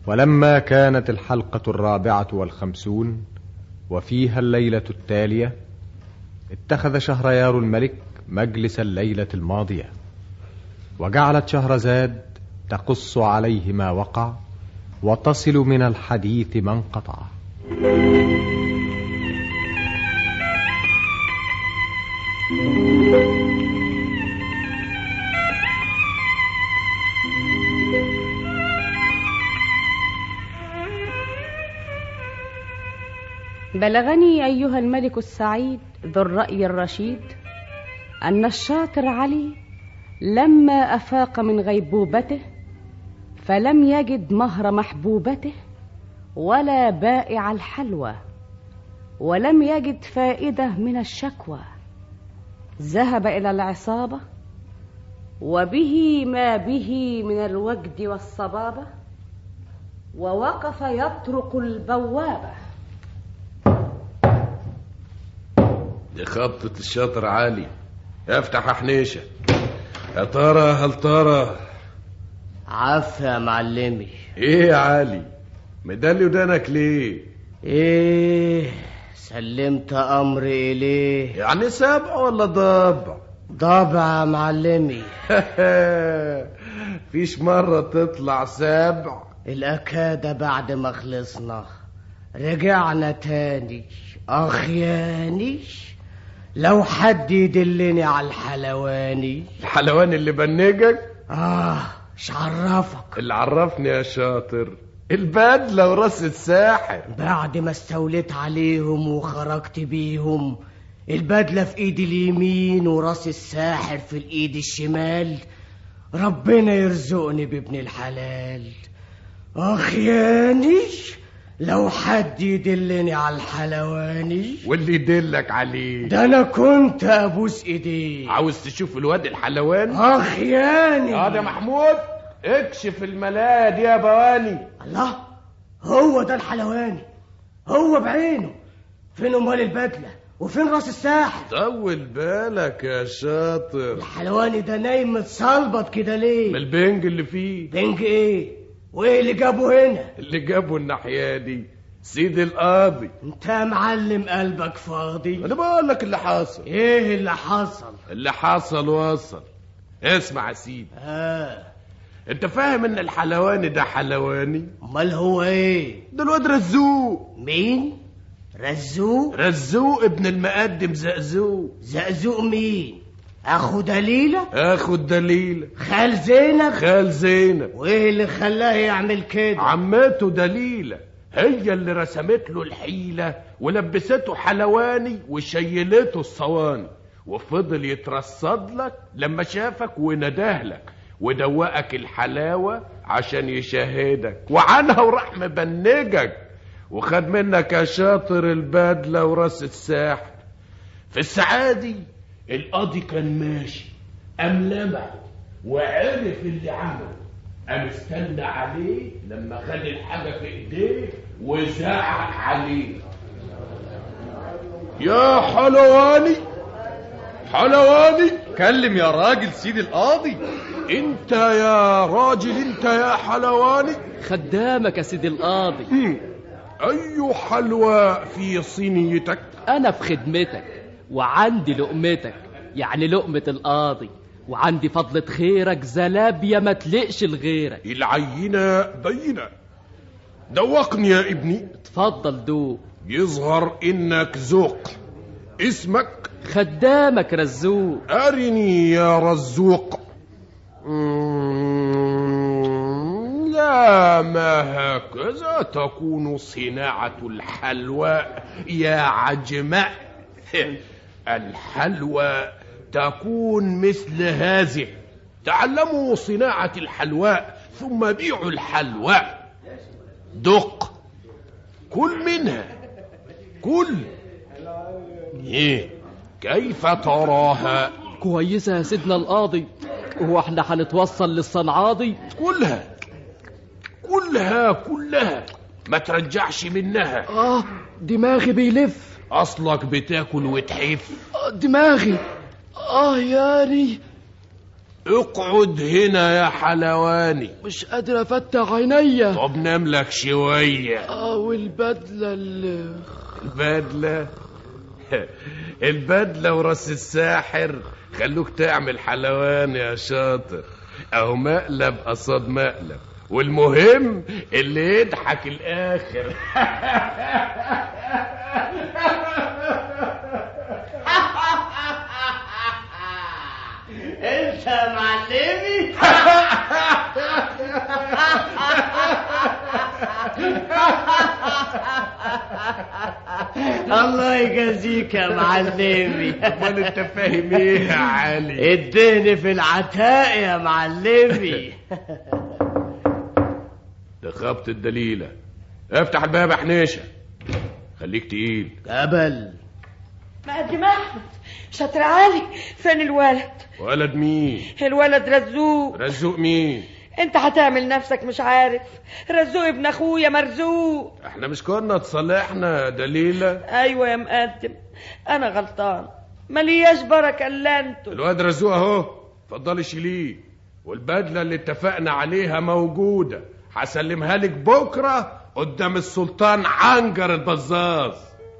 ولما كانت الحلقة 54 وفيها الليلة التالية، اتخذ شهريار الملك مجلس الليلة الماضية، وجعلت شهرزاد تقص عليه ما وقع وتصل من الحديث ما انقطع. بلغني أيها الملك السعيد ذو الرأي الرشيد أن الشاطر علي لما أفاق من غيبوبته فلم يجد مهر محبوبته ولا بائع الحلوى، ولم يجد فائدة من الشكوى، ذهب إلى العصابة وبه ما به من الوجد والصبابة، ووقف يطرق البوابة. دي خبطة الشاطر علي. افتح يا حنيشة. يا ترى هل ترى؟ عفا يا معلمي. ايه يا علي مدلي ودانك ليه؟ ايه سلمت امري اليه. يعني سبع ولا ضبع؟ ضبع يا معلمي. فيش مرة تطلع سبع. الأكادة بعد ما خلصنا رجعنا تاني. أخياني لو حد يدلني على الحلواني. الحلواني اللي بنجك؟ مش عرفك؟ اللي عرفني يا شاطر البدلة وراس الساحر. بعد ما استوليت عليهم وخرجت بيهم، البدلة في ايدي اليمين وراس الساحر في الايد الشمال. ربنا يرزقني بابن الحلال. أخياني لو حد يدلني على الحلواني. واللي يدلك عليه ده انا كنت ابوس ايديه. عاوز تشوف الواد الحلواني؟ اخياني. يا محمود اكشف الملاية دي يا بواني. الله، هو ده الحلواني، هو بعينه. فين امال البدلة وفين راس الساحر؟ طول بالك يا شاطر. الحلواني ده نايم متصلبط كده ليه؟ من البنج اللي فيه. بنج ايه وايه اللي جابه هنا؟ اللي جابه الناحية دي سيد القاضي. انت يا معلم قلبك فاضي. انا بقول لك اللي حصل. ايه اللي حصل؟ اللي حصل وصل. اسمع يا سيدي. انت فاهم ان الحلواني ده حلواني؟ امال هو ايه؟ ده الواد رزوق. مين؟ رزوق؟ رزوق ابن المقدم زقزوق. زقزوق مين؟ اخو دليلة؟ اخو دليلة. خال زينب؟ خال زينب. وايه اللي خلاه يعمل كده؟ عمته دليلة هي اللي رسمت له الحيلة ولبسته حلواني وشيلته الصواني، وفضل يترصد لك لما شافك ونداه لك ودوقك الحلاوة عشان يشاهدك، وعنها وراح مبنجك وخد منك يا شاطر البدلة وراس الساحر. في السعادي القاضي كان ماشي قام لمع وعرف اللي عمله، قام استنى عليه لما خد الحاجة في ايديه وزعق عليه. يا حلواني حلواني. كلم يا راجل سيد القاضي. انت يا راجل انت يا حلواني. خدامك يا سيد القاضي. اي حلوى في صينيتك؟ انا في خدمتك وعندي لقمتك، يعني لقمة القاضي، وعندي فضلة خيرك زلابية ما تلقش لغيرك. العينة بينة. دوقني يا ابني. اتفضل دوق. يظهر انك ذوق. اسمك؟ خدامك رزوق. أرني يا رزوق. لا، ما هكذا تكون صناعة الحلوى يا عجماء. الحلوى تكون مثل هذه. تعلموا صناعة الحلوى ثم بيعوا الحلوى. دق، كل منها، كل. ايه كيف تراها؟ كويسة يا سيدنا القاضي. هو احنا هنتوصل للصنعاضي؟ كلها كلها كلها، ما ترجعش منها. دماغي بيلف. اصلك بتاكل وتحف. دماغي. ياني. اقعد هنا يا حلواني. مش قادر افتح عينيا. طب نام لك شوية. والبدلة البدلة وراس الساحر خلوك تعمل حلوان يا شاطر. اهو مقلب قصاد مقلب، والمهم اللي يضحك الاخر. انت يا معلمي. الله يجازيك يا معلمي. امال انت فاهم ايه يا علي؟ اديني في العتاق يا معلمي. ده خبط الدليلة. افتح الباب يا حنيشة، خليك تقيل. قبل مقدم احمد. شاطر علي. فين الولد؟ ولد مين؟ الولد رزوق. رزوق مين؟ انت هتعمل نفسك مش عارف. رزوق ابن اخويا مرزوق. احنا مش كنا تصالحنا دليلة؟ ايوه يا مقدم، انا غلطان، ملياش بركه الا انتوا. الواد رزوق اهو، اتفضلي شيليه، والبدلة اللي اتفقنا عليها موجودة، هسلمها لك بكرة قدام السلطان عنجر البزاز.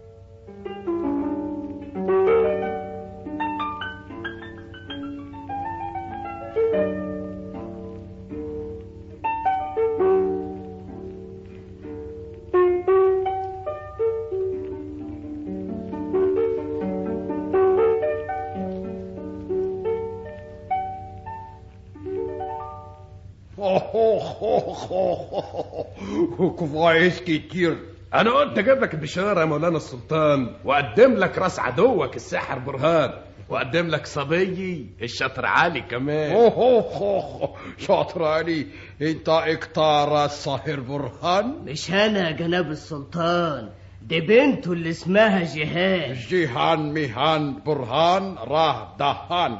كويس كتير. انا قلت اجيب لك البشاره يا مولانا السلطان، واقدم لك راس عدوك الساحر برهان، واقدم لك صبيي الشاطر علي كمان. شاطر علي، انت اختار الساحر برهان؟ مش انا يا جناب السلطان، دي بنته اللي اسمها جيهان. جيهان ميهان برهان راه دهان.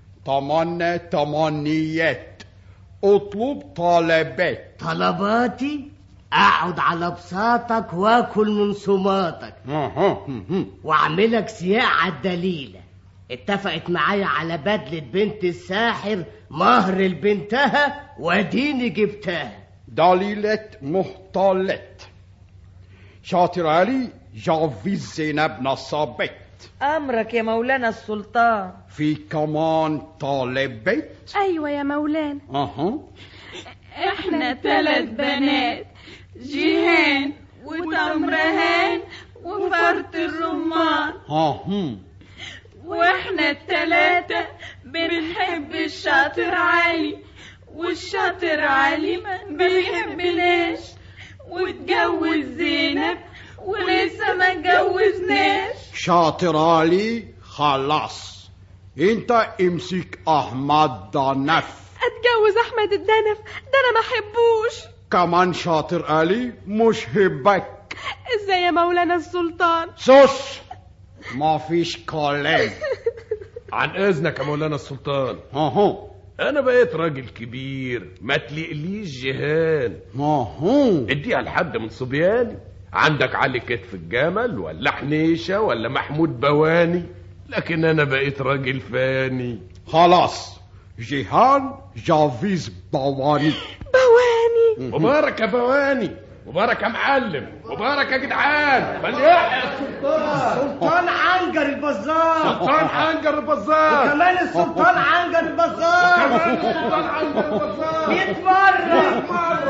تمنيات. اطلب طلبات. طلباتي؟ اقعد على بساطك واكل من سماطك واعملك سياق على الدليلة. اتفقت معايا على بدلة بنت الساحر مهر لبنتها واديني جبتها. دليلة محتلت. شاطر علي، جوز زينب نصبت. امرك يا مولانا السلطان. في كمان طالبت؟ ايوه يا مولانا. احنا 3 بنات، جيهان وتمرهان وفرط الرمان. واحنا ال3 بنحب الشاطر علي، والشاطر علي ما بيحبناش، واتجوز زينب ولسه ما اتجوزناش. شاطر علي خلاص، انت امسك احمد دنف. اتجوز احمد الدنف ده انا ما احبوش. كمان شاطر علي مش هبك. ازاي يا مولانا السلطان؟ سوس، ما فيش كلام. عن اذنك يا مولانا السلطان. انا بقيت راجل كبير، ما تلقليش جيهان. اديها لحد من صبياني. عندك علي كتف الجمل ولا حنيشة ولا محمود بواني، لكن انا بقيت راجل فاني. خلاص، جيهان جافيز بواني. مبارك يا بواني، مبارك يا معلم، مبارك يا جدعان. فليحيى السلطان. سلطان عنجر البزار. سلطان عنجر البزار. وكمان السلطان عنجر البزار. وكمان السلطان عنجر البزار. 100 مرة.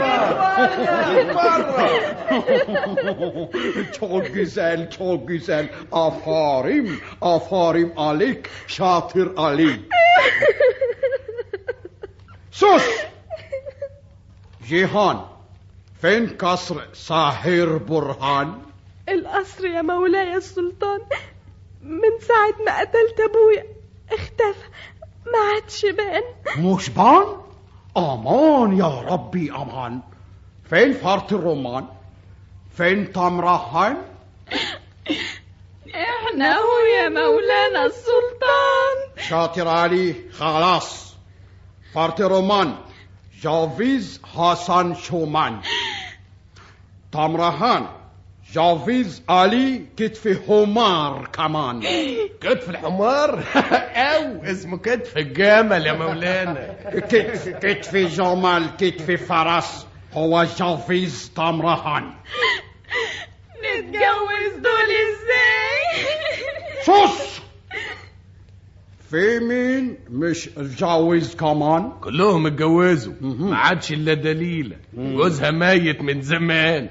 çok güzel. Aferin عليك شاطر علي. sus. جيهان، فين قصر ساحر برهان؟ القصر يا مولاي السلطان من ساعة ما قتلت ابويا اختفى، ما عادش بان. مش بان؟ امان يا ربي امان. فين فرط الرمان؟ فين تمرهان؟ احنا هو يا مولانا السلطان. شاطر علي خلاص. فرط الرمان جاویز حسن شومان. تمرهان جافيز علي كتف حمار كمان. كتف الحمار؟ او اسمه كتف الجمل يا مولانا. كتف جمل، كتف فرس، هو جافيز طمرهان. نتجوز دول ازاي؟ شوش، في مين مش اتجوز كمان؟ كلهم اتجوزوا، ما عادش الا دليلة جوزها ميت من زمان.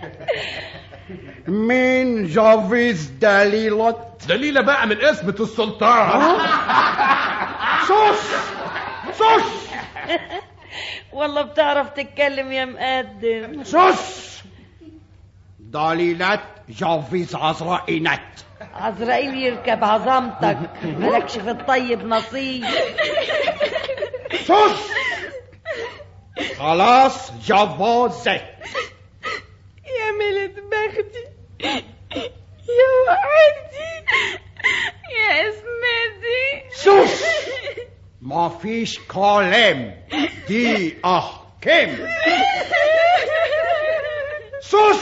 مين جافيز دليلة؟ دليلة بقى من اسمة السلطان. شوش والله بتعرف تتكلم يا مقدم. شوش، دليلة جافيز عزرائينات. عزرائيل يركب عظمتك، مالكش في الطيب نصيب. شوش، خلاص جوازك. يا ملت بختي، يا وعدتي، يا اسمتي. شوش، ما فيش كلام، دي احكام. شوش،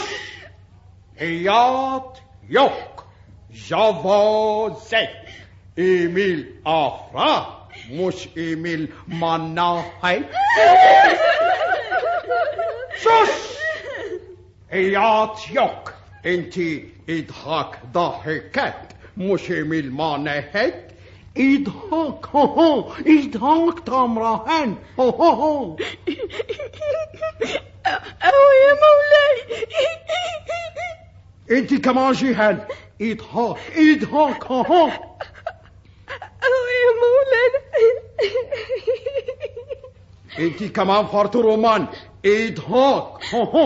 ايات يوك جوازك. ايميل افرا مش ايميل مناهي. شوش، ايات يوك انتي اضحك ضحكت مش ايميل مناهي. اضحك اضحك تمرهن. أهو يا مولاي. انتي كمان جهل. اضحك اضحك. أهو يا مولانا. انتي كمان فرط رومان. اضحك.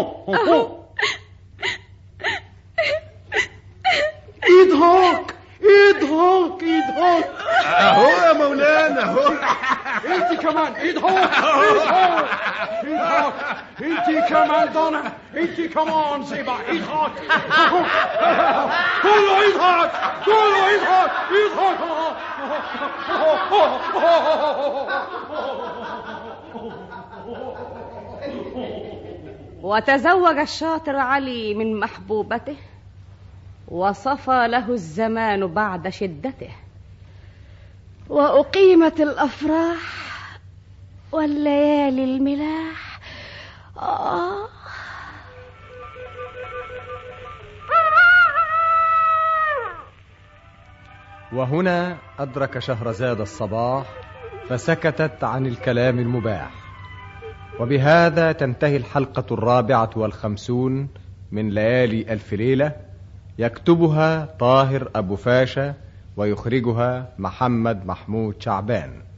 اضحك اضحك اضحك. اهو يا مولانا اهو. انتي كمان اضحك اضحك اضحك. انتي كمان ضنا، انتي كمان زيبا. اضحك كله اضحك كله اضحك وتزوج الشاطر علي من محبوبته، وصفى له الزمان بعد شدته، وأقيمت الأفراح والليالي الملاح. وهنا أدرك شهرزاد الصباح فسكتت عن الكلام المباح. وبهذا تنتهي الحلقة 54 من ليالي ألف ليلة، يكتبها طاهر أبو فاشا ويخرجها محمد محمود شعبان.